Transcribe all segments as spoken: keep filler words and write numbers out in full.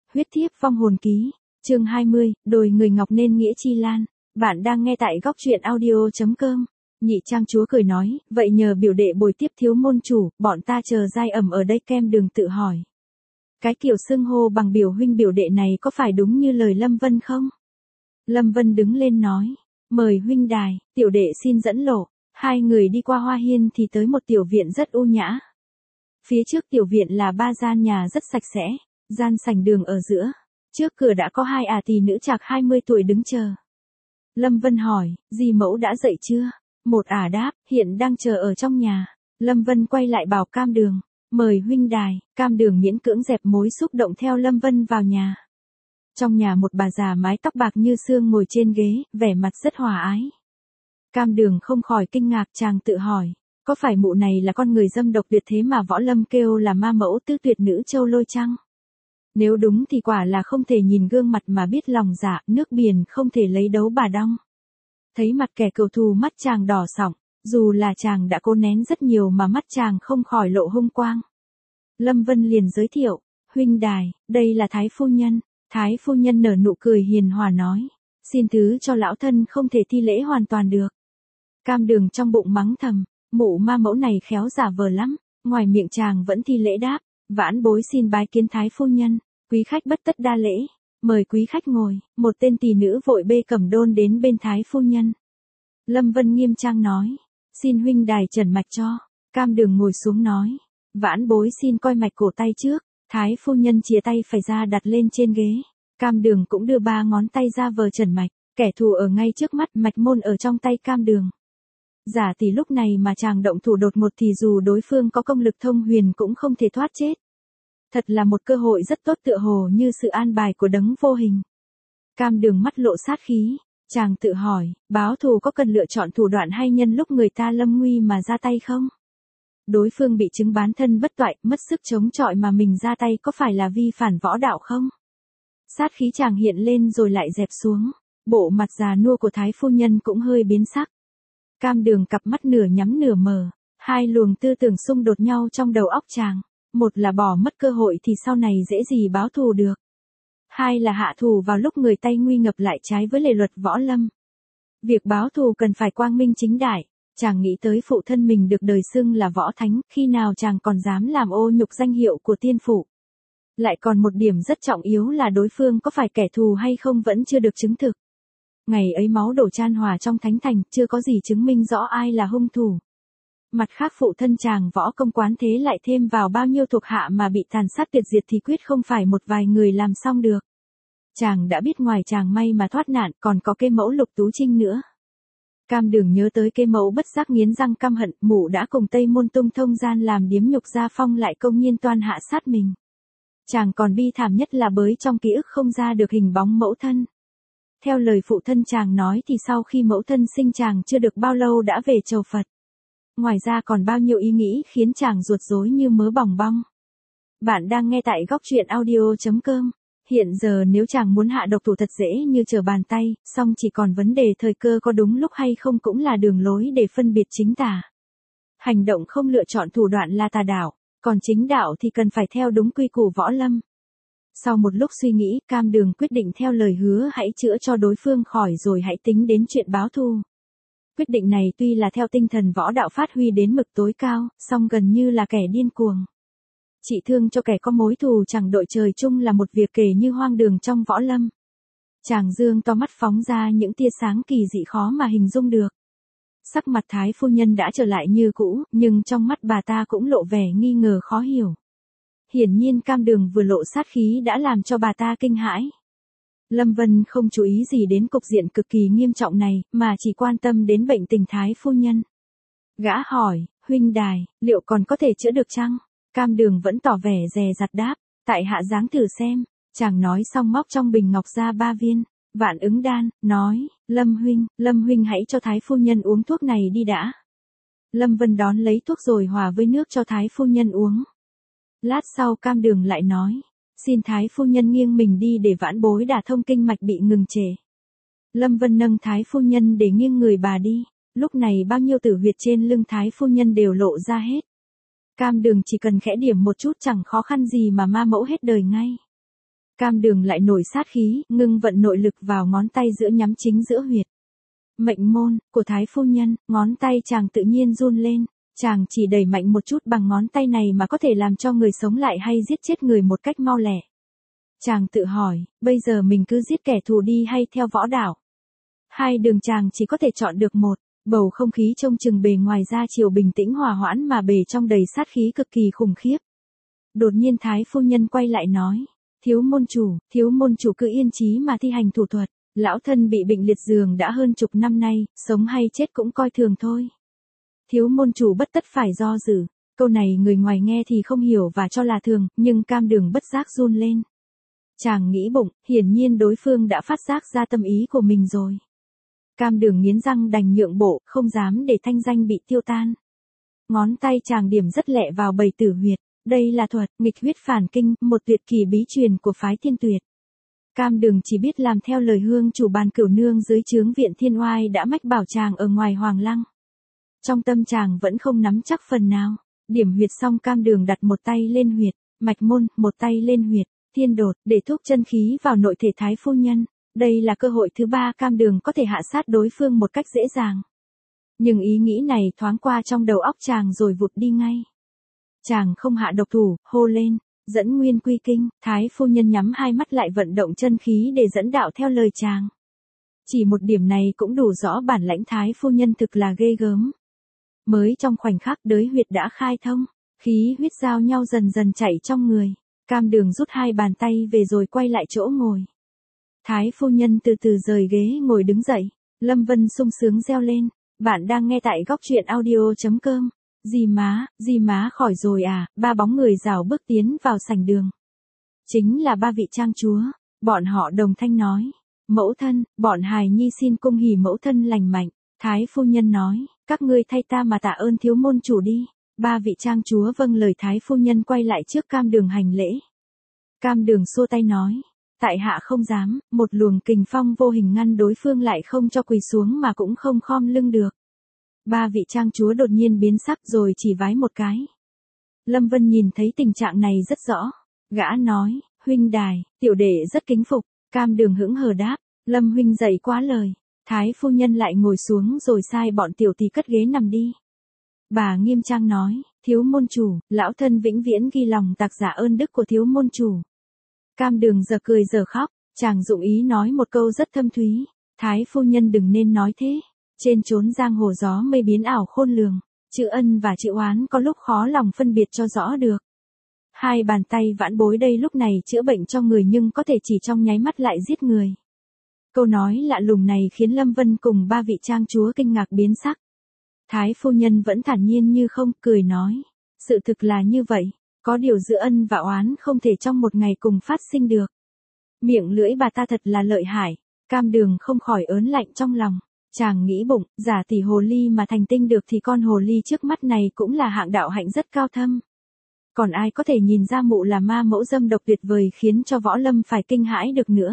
Huyết thiếp vong hồn ký, chương hai mươi, đồi người ngọc nên nghĩa chi lan. Bạn đang nghe tại góc truyện audio.com. Nhị trang chúa cười nói, vậy nhờ biểu đệ bồi tiếp thiếu môn chủ, bọn ta chờ giai ẩm ở đây. Kem Đường tự hỏi. Cái kiểu xưng hô bằng biểu huynh biểu đệ này có phải đúng như lời Lâm Vân không? Lâm Vân đứng lên nói, mời huynh đài, tiểu đệ xin dẫn lộ. Hai người đi qua hoa hiên thì tới một tiểu viện rất u nhã. Phía trước tiểu viện là ba gian nhà rất sạch sẽ, gian sảnh đường ở giữa. Trước cửa đã có hai ả tỳ nữ chạc hai mươi tuổi đứng chờ. Lâm Vân hỏi, dì mẫu đã dậy chưa? Một ả đáp, hiện đang chờ ở trong nhà. Lâm Vân quay lại bảo Cam Đường, mời huynh đài. Cam Đường miễn cưỡng dẹp mối xúc động theo Lâm Vân vào nhà. Trong nhà một bà già mái tóc bạc như sương ngồi trên ghế, vẻ mặt rất hòa ái. Cam Đường không khỏi kinh ngạc, chàng tự hỏi, có phải mụ này là con người dâm độc tuyệt thế mà Võ Lâm kêu là ma mẫu tứ tuyệt nữ Châu Lôi chăng? Nếu đúng thì quả là không thể nhìn gương mặt mà biết lòng dạ, nước biển không thể lấy đấu bà đong. Thấy mặt kẻ cừu thù mắt chàng đỏ sọng, dù là chàng đã cố nén rất nhiều mà mắt chàng không khỏi lộ hung quang. Lâm Vân liền giới thiệu, huynh đài, đây là Thái phu nhân. Thái phu nhân nở nụ cười hiền hòa nói, xin thứ cho lão thân không thể thi lễ hoàn toàn được. Cam Đường trong bụng mắng thầm, mụ ma mẫu này khéo giả vờ lắm, ngoài miệng chàng vẫn thi lễ đáp, vãn bối xin bái kiến Thái phu nhân, quý khách bất tất đa lễ, mời quý khách ngồi. Một tên tỳ nữ vội bê cẩm đôn đến bên Thái phu nhân. Lâm Vân nghiêm trang nói, xin huynh đài trần mạch cho. Cam Đường ngồi xuống nói, vãn bối xin coi mạch cổ tay trước. Thái phu nhân chìa tay phải ra đặt lên trên ghế. Cam Đường cũng đưa ba ngón tay ra vờ trần mạch, kẻ thù ở ngay trước mắt, mạch môn ở trong tay Cam Đường. Giả tỷ lúc này mà chàng động thủ đột ngột thì dù đối phương có công lực thông huyền cũng không thể thoát chết. Thật là một cơ hội rất tốt, tựa hồ như sự an bài của đấng vô hình. Cam Đường mắt lộ sát khí, chàng tự hỏi, báo thù có cần lựa chọn thủ đoạn hay nhân lúc người ta lâm nguy mà ra tay không? Đối phương bị chứng bán thân bất toại, mất sức chống chọi mà mình ra tay có phải là vi phản võ đạo không? Sát khí chàng hiện lên rồi lại dẹp xuống, bộ mặt già nua của Thái phu nhân cũng hơi biến sắc. Cam Đường cặp mắt nửa nhắm nửa mở, hai luồng tư tưởng xung đột nhau trong đầu óc chàng, một là bỏ mất cơ hội thì sau này dễ gì báo thù được. Hai là hạ thù vào lúc người tay nguy ngập lại trái với lề luật võ lâm. Việc báo thù cần phải quang minh chính đại. Chàng nghĩ tới phụ thân mình được đời xưng là võ thánh, khi nào chàng còn dám làm ô nhục danh hiệu của tiên phụ. Lại còn một điểm rất trọng yếu là đối phương có phải kẻ thù hay không vẫn chưa được chứng thực. Ngày ấy máu đổ chan hòa trong thánh thành, chưa có gì chứng minh rõ ai là hung thủ. Mặt khác phụ thân chàng Võ Công Quán thế lại thêm vào bao nhiêu thuộc hạ mà bị tàn sát tuyệt diệt thì quyết không phải một vài người làm xong được. Chàng đã biết ngoài chàng may mà thoát nạn còn có cái mẫu Lục Tú Trinh nữa. Cam Đường nhớ tới cái mẫu bất giác nghiến răng căm hận, mụ đã cùng Tây Môn Tung thông gian làm điếm nhục gia phong lại công nhiên toan hạ sát mình. Chàng còn bi thảm nhất là bới trong ký ức không ra được hình bóng mẫu thân. Theo lời phụ thân chàng nói thì sau khi mẫu thân sinh chàng chưa được bao lâu đã về chầu Phật. Ngoài ra còn bao nhiêu ý nghĩ khiến chàng ruột rối như mớ bòng bong. Bạn đang nghe tại góc truyện audio.com. Hiện giờ nếu chàng muốn hạ độc thủ thật dễ như trở bàn tay, song chỉ còn vấn đề thời cơ có đúng lúc hay không cũng là đường lối để phân biệt chính tà. Hành động không lựa chọn thủ đoạn là tà đạo, còn chính đạo thì cần phải theo đúng quy củ võ lâm. Sau một lúc suy nghĩ, Cam Đường quyết định theo lời hứa hãy chữa cho đối phương khỏi rồi hãy tính đến chuyện báo thù. Quyết định này tuy là theo tinh thần võ đạo phát huy đến mực tối cao, song gần như là kẻ điên cuồng. Trị thương cho kẻ có mối thù chẳng đội trời chung là một việc kể như hoang đường trong võ lâm. Chàng dương to mắt phóng ra những tia sáng kỳ dị khó mà hình dung được. Sắc mặt Thái phu nhân đã trở lại như cũ, nhưng trong mắt bà ta cũng lộ vẻ nghi ngờ khó hiểu. Hiển nhiên Cam Đường vừa lộ sát khí đã làm cho bà ta kinh hãi. Lâm Vân không chú ý gì đến cục diện cực kỳ nghiêm trọng này, mà chỉ quan tâm đến bệnh tình Thái phu nhân. Gã hỏi, huynh đài, liệu còn có thể chữa được chăng? Cam Đường vẫn tỏ vẻ dè dặt đáp, tại hạ dáng thử xem. Chàng nói xong móc trong bình ngọc ra ba viên Vạn Ứng Đan, nói, Lâm huynh, Lâm huynh hãy cho Thái phu nhân uống thuốc này đi đã. Lâm Vân đón lấy thuốc rồi hòa với nước cho Thái phu nhân uống. Lát sau Cam Đường lại nói, xin Thái phu nhân nghiêng mình đi để vãn bối đả thông kinh mạch bị ngừng trệ. Lâm Vân nâng Thái phu nhân để nghiêng người bà đi, lúc này bao nhiêu tử huyệt trên lưng Thái phu nhân đều lộ ra hết. Cam Đường chỉ cần khẽ điểm một chút chẳng khó khăn gì mà ma mẫu hết đời ngay. Cam Đường lại nổi sát khí, ngưng vận nội lực vào ngón tay giữa nhắm chính giữa huyệt mệnh môn của Thái phu nhân, ngón tay chàng tự nhiên run lên, chàng chỉ đẩy mạnh một chút bằng ngón tay này mà có thể làm cho người sống lại hay giết chết người một cách mau lẹ. Chàng tự hỏi, bây giờ mình cứ giết kẻ thù đi hay theo võ đạo? Hai đường chàng chỉ có thể chọn được một, bầu không khí trông chừng bề ngoài ra chiều bình tĩnh hòa hoãn mà bề trong đầy sát khí cực kỳ khủng khiếp. Đột nhiên Thái phu nhân quay lại nói, thiếu môn chủ, thiếu môn chủ cứ yên chí mà thi hành thủ thuật, lão thân bị bệnh liệt giường đã hơn chục năm nay, sống hay chết cũng coi thường thôi. Thiếu môn chủ bất tất phải do dự, câu này người ngoài nghe thì không hiểu và cho là thường, nhưng Cam Đường bất giác run lên. Chàng nghĩ bụng, hiển nhiên đối phương đã phát giác ra tâm ý của mình rồi. Cam Đường nghiến răng đành nhượng bộ, không dám để thanh danh bị tiêu tan. Ngón tay chàng điểm rất lẹ vào bầy tử huyệt, đây là thuật nghịch huyết phản kinh, một tuyệt kỳ bí truyền của phái Thiên Tuyệt. Cam Đường chỉ biết làm theo lời hương chủ bàn cửu nương dưới trướng viện Thiên Oai đã mách bảo chàng ở ngoài Hoàng Lăng. Trong tâm chàng vẫn không nắm chắc phần nào, điểm huyệt xong Cam Đường đặt một tay lên huyệt mạch môn, một tay lên huyệt thiên đột để thúc chân khí vào nội thể Thái phu nhân. Đây là cơ hội thứ ba Cam Đường có thể hạ sát đối phương một cách dễ dàng. Nhưng ý nghĩ này thoáng qua trong đầu óc chàng rồi vụt đi ngay. Chàng không hạ độc thủ, hô lên, dẫn nguyên quy kinh, Thái phu nhân nhắm hai mắt lại vận động chân khí để dẫn đạo theo lời chàng. Chỉ một điểm này cũng đủ rõ bản lãnh Thái phu nhân thực là ghê gớm. Mới trong khoảnh khắc đới huyệt đã khai thông, khí huyết giao nhau dần dần chảy trong người. Cam Đường rút hai bàn tay về rồi quay lại chỗ ngồi. Thái phu nhân từ từ rời ghế ngồi đứng dậy, Lâm Vân sung sướng reo lên, bạn đang nghe tại góc truyện audio chấm com. Dì má, dì má khỏi rồi à, ba bóng người rảo bước tiến vào sảnh đường. Chính là ba vị trang chúa, bọn họ đồng thanh nói, mẫu thân, bọn hài nhi xin cung hỉ mẫu thân lành mạnh. Thái phu nhân nói, các ngươi thay ta mà tạ ơn thiếu môn chủ đi. Ba vị trang chúa vâng lời Thái phu nhân quay lại trước Cam Đường hành lễ. Cam Đường xua tay nói, tại hạ không dám, một luồng kình phong vô hình ngăn đối phương lại không cho quỳ xuống mà cũng không khom lưng được. Ba vị trang chúa đột nhiên biến sắc rồi chỉ vái một cái. Lâm Vân nhìn thấy tình trạng này rất rõ. Gã nói, huynh đài, tiểu đệ rất kính phục. Cam Đường hững hờ đáp, Lâm huynh dạy quá lời. Thái phu nhân lại ngồi xuống rồi sai bọn tiểu tỳ cất ghế nằm đi. Bà nghiêm trang nói, thiếu môn chủ, lão thân vĩnh viễn ghi lòng tạc giả ơn đức của thiếu môn chủ. Cam Đường giờ cười giờ khóc, chàng dụng ý nói một câu rất thâm thúy. Thái phu nhân đừng nên nói thế. Trên chốn giang hồ gió mây biến ảo khôn lường, chữ ân và chữ oán có lúc khó lòng phân biệt cho rõ được. Hai bàn tay vãn bối đây lúc này chữa bệnh cho người nhưng có thể chỉ trong nháy mắt lại giết người. Câu nói lạ lùng này khiến Lâm Vân cùng ba vị trang chúa kinh ngạc biến sắc. Thái phu nhân vẫn thản nhiên như không, cười nói, sự thực là như vậy, có điều giữa ân và oán không thể trong một ngày cùng phát sinh được. Miệng lưỡi bà ta thật là lợi hại. Cam Đường không khỏi ớn lạnh trong lòng. Chàng nghĩ bụng, giả tỷ hồ ly mà thành tinh được thì con hồ ly trước mắt này cũng là hạng đạo hạnh rất cao thâm. Còn ai có thể nhìn ra mụ là ma mẫu dâm độc tuyệt vời khiến cho võ lâm phải kinh hãi được nữa.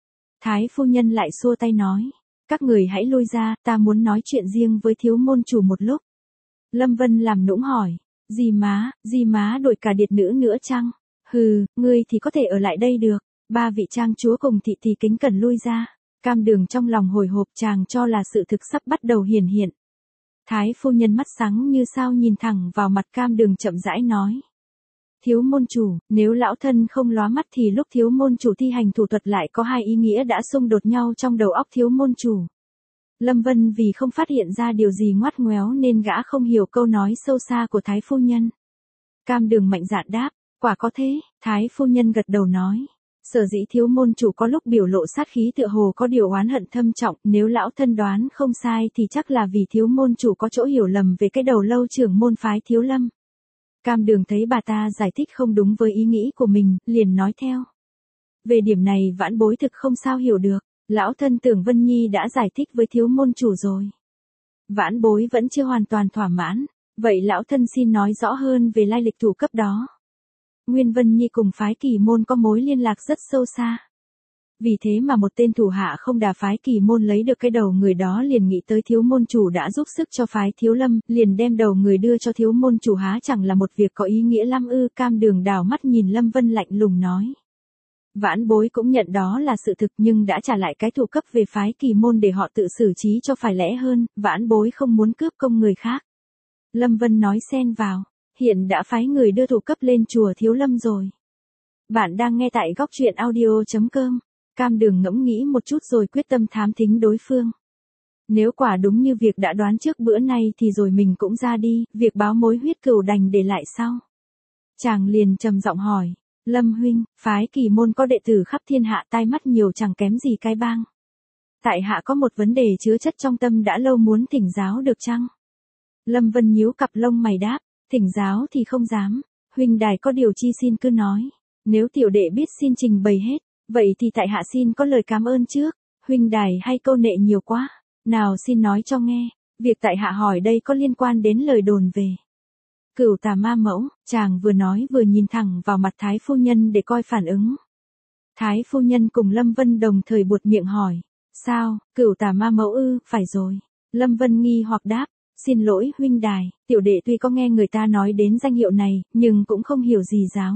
Thái phu nhân lại xua tay nói, các người hãy lui ra, ta muốn nói chuyện riêng với thiếu môn chủ một lúc. Lâm Vân làm nũng hỏi, dì má, dì má đổi cả điệt nữ nữa chăng? Hừ, ngươi thì có thể ở lại đây được. Ba vị trang chúa cùng thị thì kính cẩn lui ra. Cam Đường trong lòng hồi hộp chàng cho là sự thực sắp bắt đầu hiển hiện. Thái phu nhân mắt sáng như sao nhìn thẳng vào mặt Cam Đường chậm rãi nói. Thiếu môn chủ, nếu lão thân không lóa mắt thì lúc thiếu môn chủ thi hành thủ thuật lại có hai ý nghĩa đã xung đột nhau trong đầu óc thiếu môn chủ. Lâm Vân vì không phát hiện ra điều gì ngoắt ngoéo nên gã không hiểu câu nói sâu xa của Thái phu nhân. Cam Đường mạnh dạn đáp, quả có thế. Thái phu nhân gật đầu nói. Sở dĩ thiếu môn chủ có lúc biểu lộ sát khí tựa hồ có điều oán hận thâm trọng, nếu lão thân đoán không sai thì chắc là vì thiếu môn chủ có chỗ hiểu lầm về cái đầu lâu trưởng môn phái Thiếu Lâm. Cam Đường thấy bà ta giải thích không đúng với ý nghĩ của mình, liền nói theo. Về điểm này vãn bối thực không sao hiểu được, lão thân tưởng Vân Nhi đã giải thích với thiếu môn chủ rồi. Vãn bối vẫn chưa hoàn toàn thỏa mãn, vậy lão thân xin nói rõ hơn về lai lịch thủ cấp đó. Nguyên Vân Nhi cùng phái Kỳ Môn có mối liên lạc rất sâu xa. Vì thế mà một tên thủ hạ không đà phái Kỳ Môn lấy được cái đầu người đó liền nghĩ tới thiếu môn chủ đã giúp sức cho phái Thiếu Lâm, liền đem đầu người đưa cho thiếu môn chủ, há chẳng là một việc có ý nghĩa lắm ư? Cam Đường đảo mắt nhìn Lâm Vân lạnh lùng nói. Vãn Bối cũng nhận đó là sự thực nhưng đã trả lại cái thủ cấp về phái Kỳ môn để họ tự xử trí cho phải lẽ hơn, Vãn Bối không muốn cướp công người khác. Lâm Vân nói xen vào, hiện đã phái người đưa thủ cấp lên chùa Thiếu Lâm rồi. Bạn đang nghe tại góc truyện audio.com. Cam Đường ngẫm nghĩ một chút rồi quyết tâm thám thính đối phương. Nếu quả đúng như việc đã đoán trước bữa nay thì rồi mình cũng ra đi, việc báo mối huyết cừu đành để lại sau. Chàng liền trầm giọng hỏi, Lâm huynh, phái Kỳ môn có đệ tử khắp thiên hạ, tai mắt nhiều chẳng kém gì cái bang. Tại hạ có một vấn đề chứa chất trong tâm đã lâu muốn thỉnh giáo được chăng? Lâm Vân nhíu cặp lông mày đáp, thỉnh giáo thì không dám, huynh đài có điều chi xin cứ nói, nếu tiểu đệ biết xin trình bày hết, vậy thì tại hạ xin có lời cảm ơn trước, huynh đài hay câu nệ nhiều quá, nào xin nói cho nghe, việc tại hạ hỏi đây có liên quan đến lời đồn về Cửu Tà Ma Mẫu. Chàng vừa nói vừa nhìn thẳng vào mặt Thái phu nhân để coi phản ứng. Thái phu nhân cùng Lâm Vân đồng thời buột miệng hỏi, sao, Cửu Tà Ma Mẫu ư? Phải rồi. Lâm Vân nghi hoặc đáp, xin lỗi huynh đài, tiểu đệ tuy có nghe người ta nói đến danh hiệu này, nhưng cũng không hiểu gì giáo.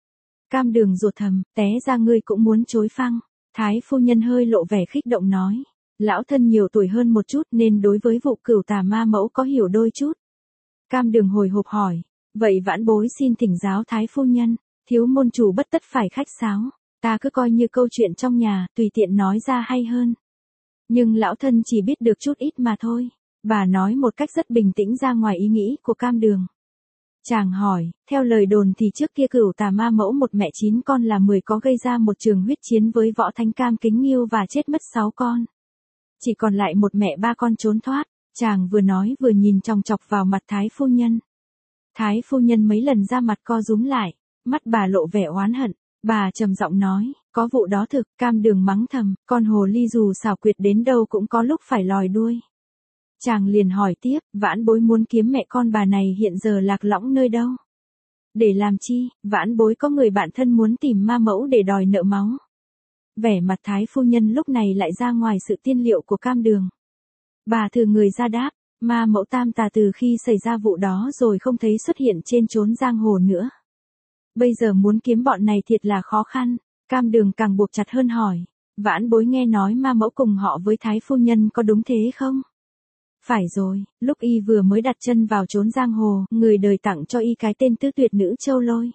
Cam Đường ruột thầm, té ra ngươi cũng muốn chối phăng. Thái phu nhân hơi lộ vẻ khích động nói, lão thân nhiều tuổi hơn một chút nên đối với vụ Cửu Tà Ma Mẫu có hiểu đôi chút. Cam Đường hồi hộp hỏi, vậy Vãn Bối xin thỉnh giáo Thái phu nhân, thiếu môn chủ bất tất phải khách sáo, ta cứ coi như câu chuyện trong nhà, tùy tiện nói ra hay hơn. Nhưng lão thân chỉ biết được chút ít mà thôi. Bà nói một cách rất bình tĩnh ra ngoài ý nghĩ của Cam Đường. Chàng hỏi, theo lời đồn thì trước kia Cửu Tà Ma Mẫu một mẹ chín con là mười có gây ra một trường huyết chiến với võ thánh Cam Kính Nghiêu và chết mất sáu con. Chỉ còn lại một mẹ ba con trốn thoát. Chàng vừa nói vừa nhìn chòng chọc vào mặt Thái phu nhân. Thái phu nhân mấy lần ra mặt co rúm lại, mắt bà lộ vẻ oán hận, bà trầm giọng nói, có vụ đó thực. Cam Đường mắng thầm, con hồ ly dù xảo quyệt đến đâu cũng có lúc phải lòi đuôi. Chàng liền hỏi tiếp, Vãn Bối muốn kiếm mẹ con bà này hiện giờ lạc lõng nơi đâu? Để làm chi? Vãn Bối có người bạn thân muốn tìm ma mẫu để đòi nợ máu. Vẻ mặt Thái phu nhân lúc này lại ra ngoài sự tiên liệu của Cam Đường. Bà thừa người ra đáp, ma mẫu Tam Tà từ khi xảy ra vụ đó rồi không thấy xuất hiện trên chốn giang hồ nữa. Bây giờ muốn kiếm bọn này thiệt là khó khăn. Cam Đường càng buộc chặt hơn hỏi, Vãn Bối nghe nói ma mẫu cùng họ với Thái phu nhân có đúng thế không? Phải rồi, lúc y vừa mới đặt chân vào chốn giang hồ, người đời tặng cho y cái tên tứ tuyệt nữ Châu Lôi.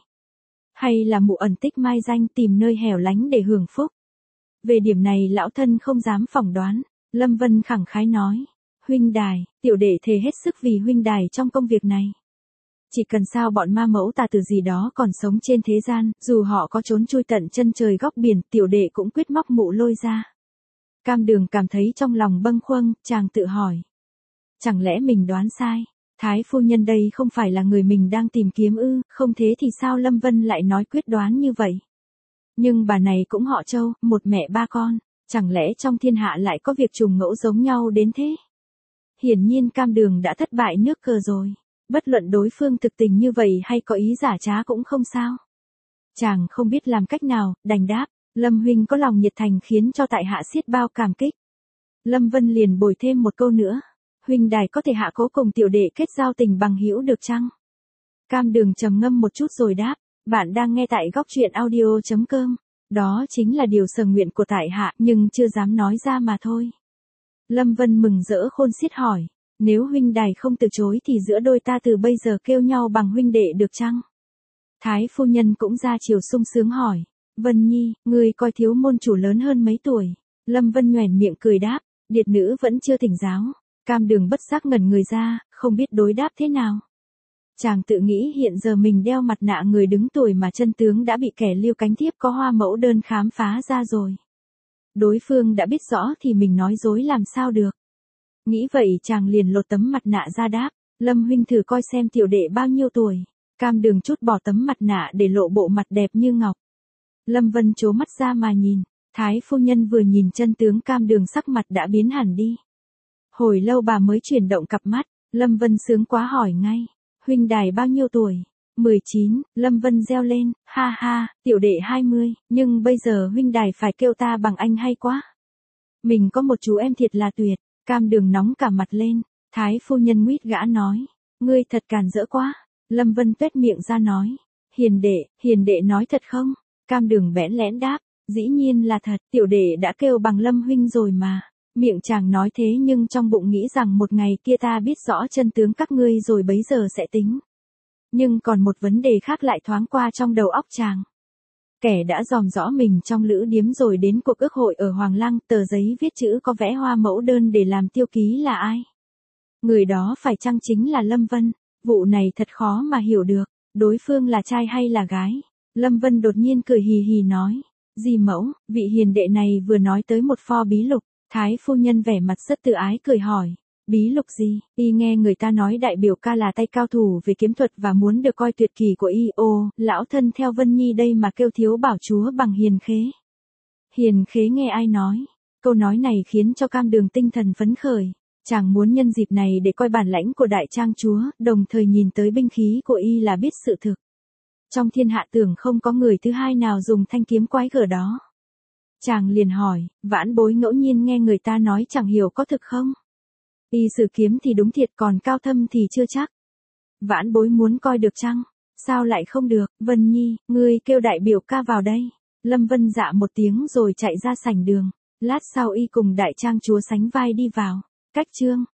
Hay là mụ ẩn tích mai danh tìm nơi hẻo lánh để hưởng phúc. Về điểm này lão thân không dám phỏng đoán. Lâm Vân khẳng khái nói, huynh đài, tiểu đệ thề hết sức vì huynh đài trong công việc này. Chỉ cần sao bọn ma mẫu tà tử gì đó còn sống trên thế gian, dù họ có trốn chui tận chân trời góc biển, tiểu đệ cũng quyết móc mụ lôi ra. Cam Đường cảm thấy trong lòng bâng khuâng, chàng tự hỏi. Chẳng lẽ mình đoán sai? Thái phu nhân đây không phải là người mình đang tìm kiếm ư, không thế thì sao Lâm Vân lại nói quyết đoán như vậy? Nhưng bà này cũng họ Châu, một mẹ ba con. Chẳng lẽ trong thiên hạ lại có việc trùng ngẫu giống nhau đến thế? Hiển nhiên Cam Đường đã thất bại nước cờ rồi. Bất luận đối phương thực tình như vậy hay có ý giả trá cũng không sao. Chàng không biết làm cách nào, đành đáp, Lâm huynh có lòng nhiệt thành khiến cho tại hạ xiết bao cảm kích. Lâm Vân liền bồi thêm một câu nữa, huynh đài có thể hạ cố cùng tiểu đệ kết giao tình bằng hữu được chăng? Cam Đường trầm ngâm một chút rồi đáp, bạn đang nghe tại góc truyện audio.com. Đó chính là điều sở nguyện của tại hạ, nhưng chưa dám nói ra mà thôi. Lâm Vân mừng rỡ khôn xiết hỏi, nếu huynh đài không từ chối thì giữa đôi ta từ bây giờ kêu nhau bằng huynh đệ được chăng? Thái phu nhân cũng ra chiều sung sướng hỏi, Vân Nhi, ngươi coi thiếu môn chủ lớn hơn mấy tuổi? Lâm Vân nhoẻn miệng cười đáp, điệt nữ vẫn chưa thỉnh giáo. Cam Đường bất giác ngẩn người ra, không biết đối đáp thế nào. Chàng tự nghĩ hiện giờ mình đeo mặt nạ người đứng tuổi mà chân tướng đã bị kẻ Lưu Cánh Thiếp có hoa mẫu đơn khám phá ra rồi. Đối phương đã biết rõ thì mình nói dối làm sao được. Nghĩ vậy chàng liền lột tấm mặt nạ ra đáp, Lâm huynh thử coi xem tiểu đệ bao nhiêu tuổi. Cam Đường chút bỏ tấm mặt nạ để lộ bộ mặt đẹp như ngọc. Lâm Vân trố mắt ra mà nhìn, Thái phu nhân vừa nhìn chân tướng Cam Đường sắc mặt đã biến hẳn đi. Hồi lâu bà mới chuyển động cặp mắt, Lâm Vân sướng quá hỏi ngay, huynh đài bao nhiêu tuổi? mười chín, Lâm Vân reo lên, ha ha, tiểu đệ hai mươi, nhưng bây giờ huynh đài phải kêu ta bằng anh hay quá. Mình có một chú em thiệt là tuyệt. Cam Đường nóng cả mặt lên, Thái phu nhân nguyết gã nói, ngươi thật càn rỡ quá. Lâm Vân tuét miệng ra nói, hiền đệ, hiền đệ nói thật không? Cam Đường bẽn lẽn đáp, Dĩ nhiên là thật, tiểu đệ đã kêu bằng Lâm huynh rồi mà. Miệng chàng nói thế nhưng trong bụng nghĩ rằng một ngày kia ta biết rõ chân tướng các ngươi rồi bấy giờ sẽ tính. Nhưng còn một vấn đề khác lại thoáng qua trong đầu óc chàng. Kẻ đã dòm rõ mình trong lữ điếm rồi đến cuộc ước hội ở Hoàng Lăng, tờ giấy viết chữ có vẽ hoa mẫu đơn để làm tiêu ký là ai? Người đó phải chăng chính là Lâm Vân? Vụ này thật khó mà hiểu được, đối phương là trai hay là gái? Lâm Vân đột nhiên cười hì hì nói, dì mẫu, vị hiền đệ này vừa nói tới một pho bí lục. Thái phu nhân vẻ mặt rất tự ái cười hỏi, bí lục gì? Y nghe người ta nói đại biểu ca là tay cao thủ về kiếm thuật và muốn được coi tuyệt kỳ của y. Ô, lão thân theo Vân Nhi đây mà kêu thiếu bảo chúa bằng hiền khế. Hiền khế nghe ai nói? Câu nói này khiến cho Cam Đường tinh thần phấn khởi. Chàng muốn nhân dịp này để coi bản lãnh của đại trang chúa, đồng thời nhìn tới binh khí của y là biết sự thực. Trong thiên hạ tưởng không có người thứ hai nào dùng thanh kiếm quái gở đó. Chàng liền hỏi, Vãn Bối ngẫu nhiên nghe người ta nói chẳng hiểu có thực không? Y sử kiếm thì đúng thiệt, còn cao thâm thì chưa chắc. Vãn Bối muốn coi được chăng? Sao lại không được? Vân Nhi, ngươi kêu đại biểu ca vào đây. Lâm Vân dạ một tiếng rồi chạy ra sảnh đường. Lát sau y cùng đại trang chúa sánh vai đi vào. Cách chương